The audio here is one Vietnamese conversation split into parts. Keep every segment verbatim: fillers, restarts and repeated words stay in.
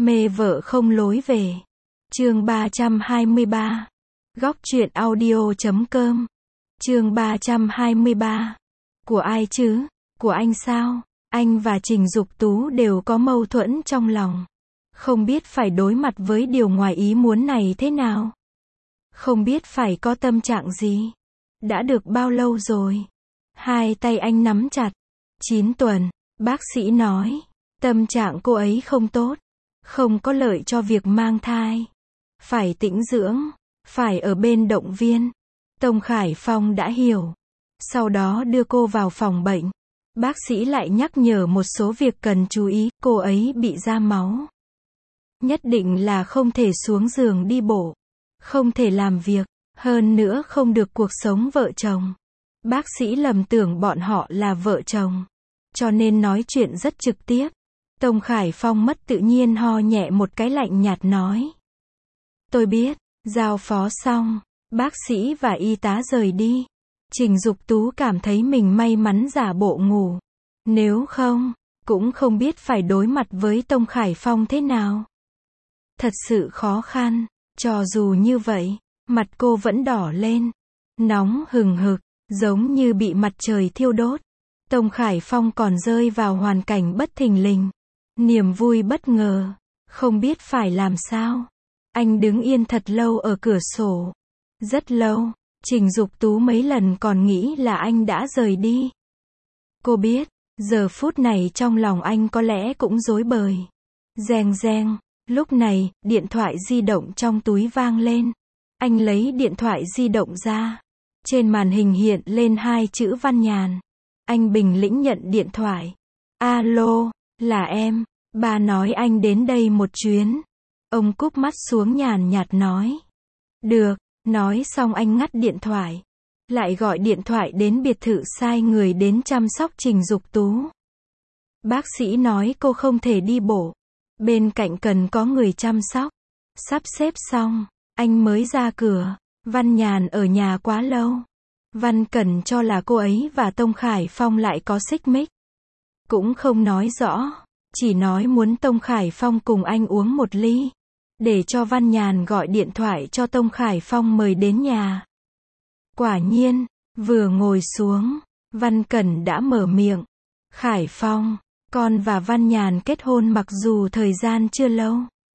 Mê vợ không lối về. Chương ba trăm hai mươi ba. Góc truyện audio chấm com. Chương ba trăm hai mươi ba. Của ai chứ? Của anh sao? Anh và Trình Dục Tú đều có mâu thuẫn trong lòng. Không biết phải đối mặt với điều ngoài ý muốn này thế nào. Không biết phải có tâm trạng gì. Đã được bao lâu rồi? Hai tay anh nắm chặt. Chín tuần, bác sĩ nói. Tâm trạng cô ấy không tốt. Không có lợi cho việc mang thai. Phải tĩnh dưỡng. Phải ở bên động viên. Tông Khải Phong đã hiểu. Sau đó đưa cô vào phòng bệnh. Bác sĩ lại nhắc nhở một số việc cần chú ý. Cô ấy bị ra máu. Nhất định là không thể xuống giường đi bộ. Không thể làm việc. Hơn nữa không được cuộc sống vợ chồng. Bác sĩ lầm tưởng bọn họ là vợ chồng. Cho nên nói chuyện rất trực tiếp. Tông Khải Phong mất tự nhiên ho nhẹ một cái lạnh nhạt nói. Tôi biết. Giao phó xong. Bác sĩ và y tá rời đi. Trình Dục Tú cảm thấy mình may mắn giả bộ ngủ. Nếu không, cũng không biết phải đối mặt với Tông Khải Phong thế nào. Thật sự khó khăn. Cho dù như vậy, mặt cô vẫn đỏ lên. Nóng hừng hực, giống như bị mặt trời thiêu đốt. Tông Khải Phong còn rơi vào hoàn cảnh bất thình lình. Niềm vui bất ngờ. Không biết phải làm sao. Anh đứng yên thật lâu ở cửa sổ. Rất lâu. Trình Dục Tú mấy lần còn nghĩ là anh đã rời đi. Cô biết, giờ phút này trong lòng anh có lẽ cũng rối bời. Reng reng. Lúc này, điện thoại di động trong túi vang lên. Anh lấy điện thoại di động ra. Trên màn hình hiện lên hai chữ Văn Nhàn. Anh bình tĩnh nhận điện thoại. Alo, là em. Ba nói anh đến đây một chuyến. Ông cúp mắt xuống nhàn nhạt nói. Được. Nói xong anh ngắt điện thoại. Lại gọi điện thoại đến biệt thự sai người đến chăm sóc Trình Dục Tú. Bác sĩ nói cô không thể đi bộ. Bên cạnh cần có người chăm sóc. Sắp xếp xong, anh mới ra cửa. Văn Nhàn ở nhà quá lâu. Văn Cẩn cho là cô ấy và Tông Khải Phong lại có xích mích. Cũng không nói rõ. Chỉ nói muốn Tông Khải Phong cùng anh uống một ly. Để cho Văn Nhàn gọi điện thoại cho Tông Khải Phong mời đến nhà. Quả nhiên, vừa ngồi xuống, Văn Cẩn đã mở miệng. Khải Phong, con và Văn Nhàn kết hôn mặc dù thời gian chưa lâu.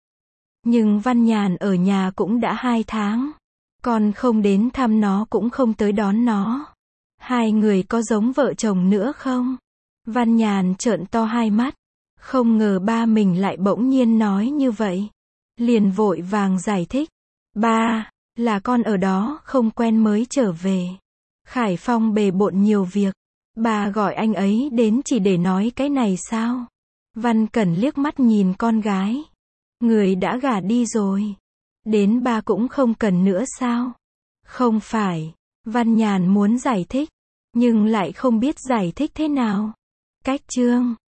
Nhưng Văn Nhàn ở nhà cũng đã hai tháng. Con không đến thăm nó cũng không tới đón nó. Hai người có giống vợ chồng nữa không? Văn Nhàn trợn to hai mắt. Không ngờ ba mình lại bỗng nhiên nói như vậy. Liền vội vàng giải thích. Ba, là con ở đó không quen mới trở về. Khải Phong bề bộn nhiều việc. Ba gọi anh ấy đến chỉ để nói cái này sao? Văn Cẩn liếc mắt nhìn con gái. Người đã gả đi rồi. Đến ba cũng không cần nữa sao? Không phải. Văn Nhàn muốn giải thích. Nhưng lại không biết giải thích thế nào. Cách chương.